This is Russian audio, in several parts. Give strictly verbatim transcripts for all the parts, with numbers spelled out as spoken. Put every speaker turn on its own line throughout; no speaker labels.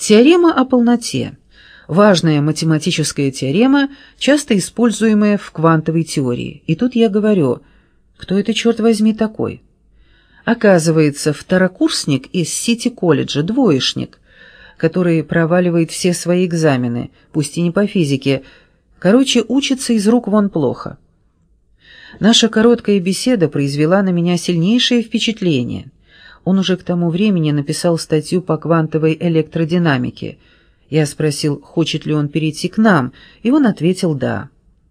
Теорема о полноте. Важная математическая теорема, часто используемая в квантовой теории. И тут я говорю, кто это, черт возьми, такой? Оказывается, второкурсник из Сити-колледжа, двоечник, который проваливает все свои экзамены, пусть и не по физике, короче, учится из рук вон плохо. Наша короткая беседа произвела на меня сильнейшее впечатление. Он уже к тому времени написал статью по квантовой электродинамике. Я спросил, хочет ли он перейти к нам, и он ответил «да».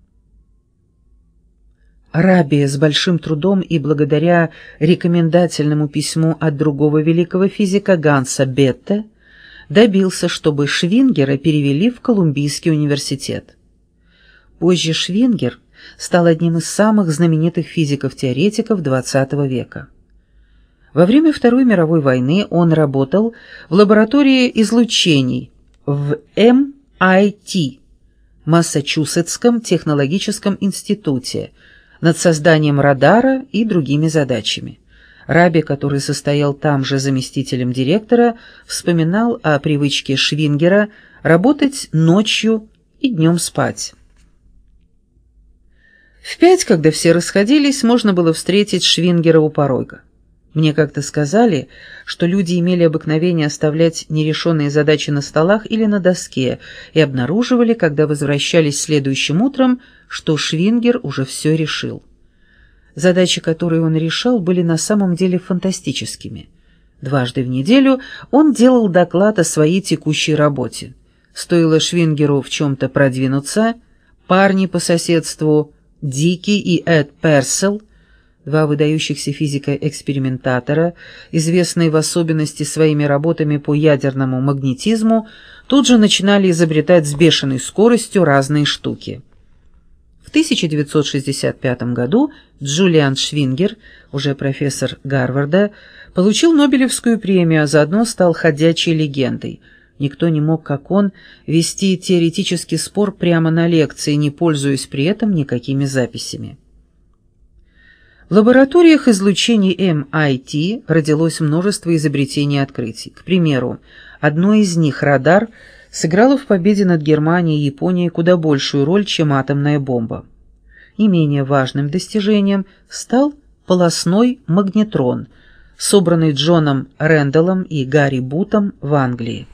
Раби с большим трудом и благодаря рекомендательному письму от другого великого физика Ганса Бетте добился, чтобы Швингера перевели в Колумбийский университет. Позже Швингер стал одним из самых знаменитых физиков-теоретиков двадцатого века. Во время Второй мировой войны он работал в лаборатории излучений в эм ай ти, Массачусетском технологическом институте, над созданием радара и другими задачами. Раби, который состоял там же заместителем директора, вспоминал о привычке Швингера работать ночью и днем спать. В пять, когда все расходились, можно было встретить Швингера у порога. Мне как-то сказали, что люди имели обыкновение оставлять нерешенные задачи на столах или на доске и обнаруживали, когда возвращались следующим утром, что Швингер уже все решил. Задачи, которые он решал, были на самом деле фантастическими. Дважды в неделю он делал доклад о своей текущей работе. Стоило Швингеру в чем-то продвинуться, парни по соседству Дики и Эд Персел, два выдающихся физика-экспериментатора, известные в особенности своими работами по ядерному магнетизму, тут же начинали изобретать с бешеной скоростью разные штуки. В тысяча девятьсот шестьдесят пятом году Джулиан Швингер, уже профессор Гарварда, получил Нобелевскую премию, а заодно стал ходячей легендой. Никто не мог, как он, вести теоретический спор прямо на лекции, не пользуясь при этом никакими записями. В лабораториях излучений эм ай ти родилось множество изобретений и открытий. К примеру, одно из них, радар, сыграло в победе над Германией и Японией куда большую роль, чем атомная бомба. И менее важным достижением стал полостной магнетрон, собранный Джоном Рэндаллом и Гарри Бутом в Англии.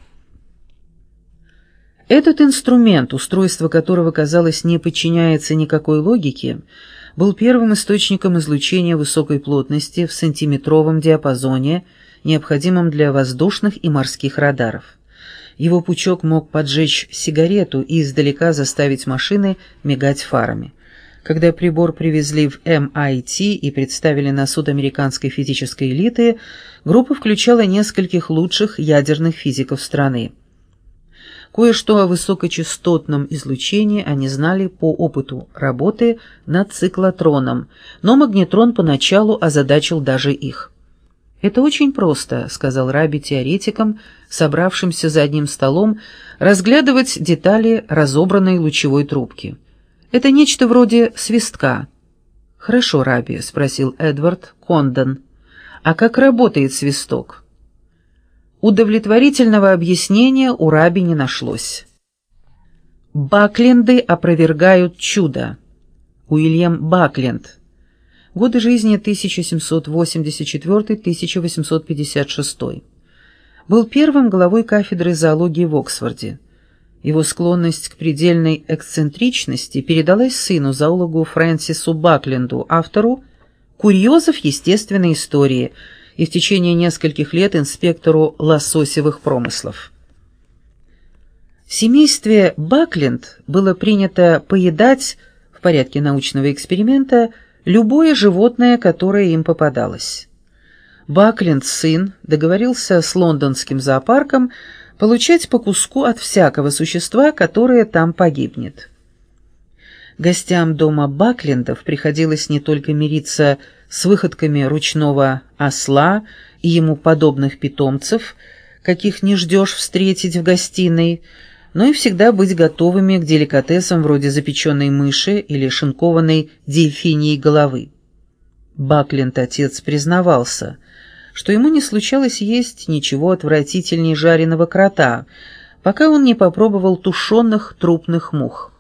Этот инструмент, устройство которого, казалось, не подчиняется никакой логике, был первым источником излучения высокой плотности в сантиметровом диапазоне, необходимым для воздушных и морских радаров. Его пучок мог поджечь сигарету и издалека заставить машины мигать фарами. Когда прибор привезли в эм ай ти и представили на суд американской физической элиты, группа включала нескольких лучших ядерных физиков страны. Кое-что о высокочастотном излучении они знали по опыту работы над циклотроном, но магнетрон поначалу озадачил даже их. «Это очень просто», — сказал Раби теоретикам, собравшимся за одним столом, разглядывать детали разобранной лучевой трубки. «Это нечто вроде свистка». «Хорошо, Раби», — спросил Эдвард Кондон. «А как работает свисток?» Удовлетворительного объяснения у Раби не нашлось. Бакленды опровергают чудо. Уильям Бакленд. Годы жизни тысяча семьсот восемьдесят четвёртый — тысяча восемьсот пятьдесят шестой. Был первым главой кафедры зоологии в Оксфорде. Его склонность к предельной эксцентричности передалась сыну, зоологу Фрэнсису Бакленду, автору «Курьезов естественной истории», и в течение нескольких лет инспектору лососевых промыслов. В семействе Бакленд было принято поедать в порядке научного эксперимента любое животное, которое им попадалось. Бакленд, сын, договорился с лондонским зоопарком получать по куску от всякого существа, которое там погибнет. Гостям дома Баклендов приходилось не только мириться с выходками ручного осла и ему подобных питомцев, каких не ждешь встретить в гостиной, но и всегда быть готовыми к деликатесам вроде запеченной мыши или шинкованной дельфиньей головы. Бакленд, отец, признавался, что ему не случалось есть ничего отвратительнее жареного крота, пока он не попробовал тушеных трупных мух.